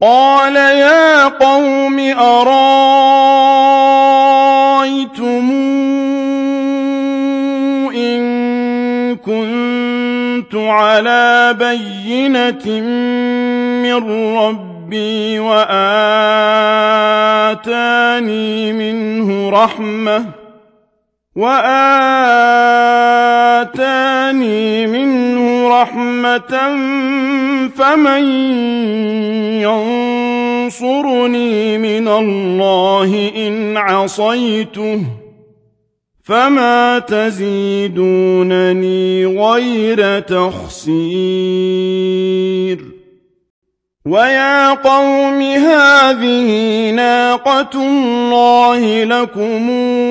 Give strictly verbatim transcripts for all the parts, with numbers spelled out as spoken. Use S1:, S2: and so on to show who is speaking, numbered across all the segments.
S1: قال يا قوم أرأيتم إن كنت على بينة من ربي وآتاني منه رحمة وآتاني منه رحمة فمن ينصرني من الله إن عصيته فما تزيدونني غير تخسير ويا قوم هذه ناقة الله لكم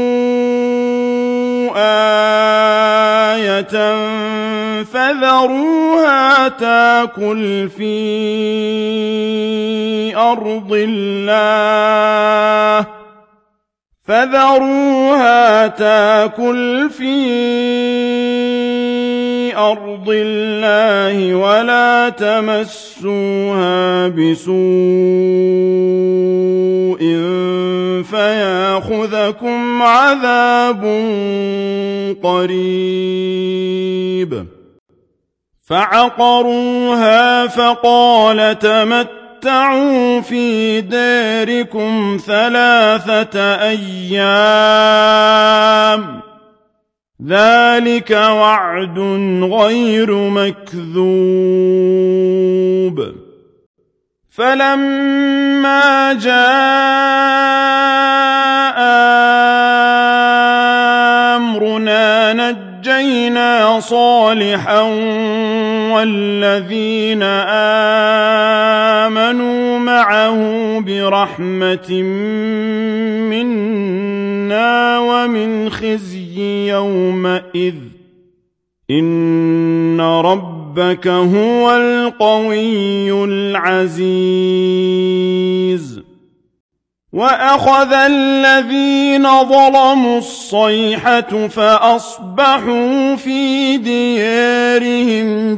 S1: آية فذروها تاكل في أرض الله فذروها تاكل في أرض الله ولا تمسوها بسوء فياخذكم عذاب قريب فعقروها فقال تمتعوا في داركم ثلاثة أيام ذلك وعد غير مكذوب فلما جاء أمرنا نجينا صالحا والذين آمنوا معه برحمة منا ومن خزي يومئذ إن ربك هو القوي العزيز وأخذ الذين ظلموا الصيحة فأصبحوا في ديارهم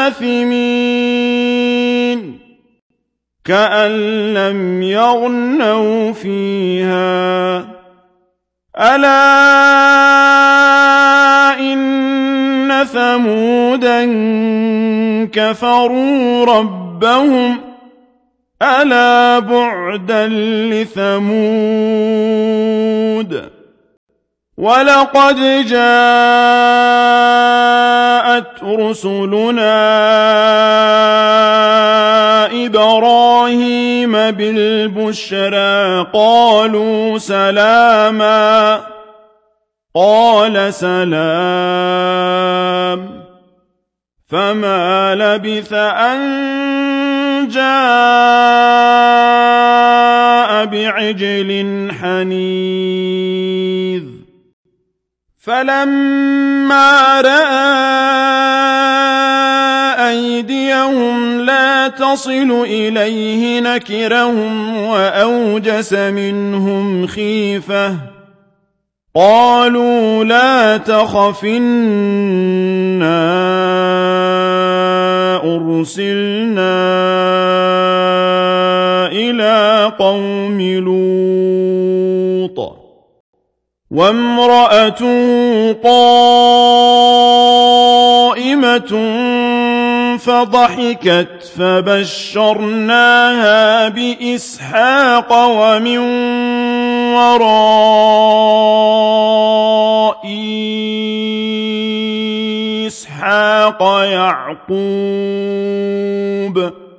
S1: جاثمين كأن لم يغنوا فيها ألا إن ثمودا كفروا ربهم ألا بعدا لثمود ولقد جاءت رسلنا إبراهيم بالبشرى قالوا سلاما قال سلام فما لبث أن جاء بعجل حنيذ فلما رأى أيديهم لا تصل إليه نكرهم وأوجس منهم خيفة قالوا لا تخف إنا أرسلنا إلى قوم لوط وامرأته قائمة فضحكت فبشرناها بإسحاق ومن وراء إسحاق يعقوب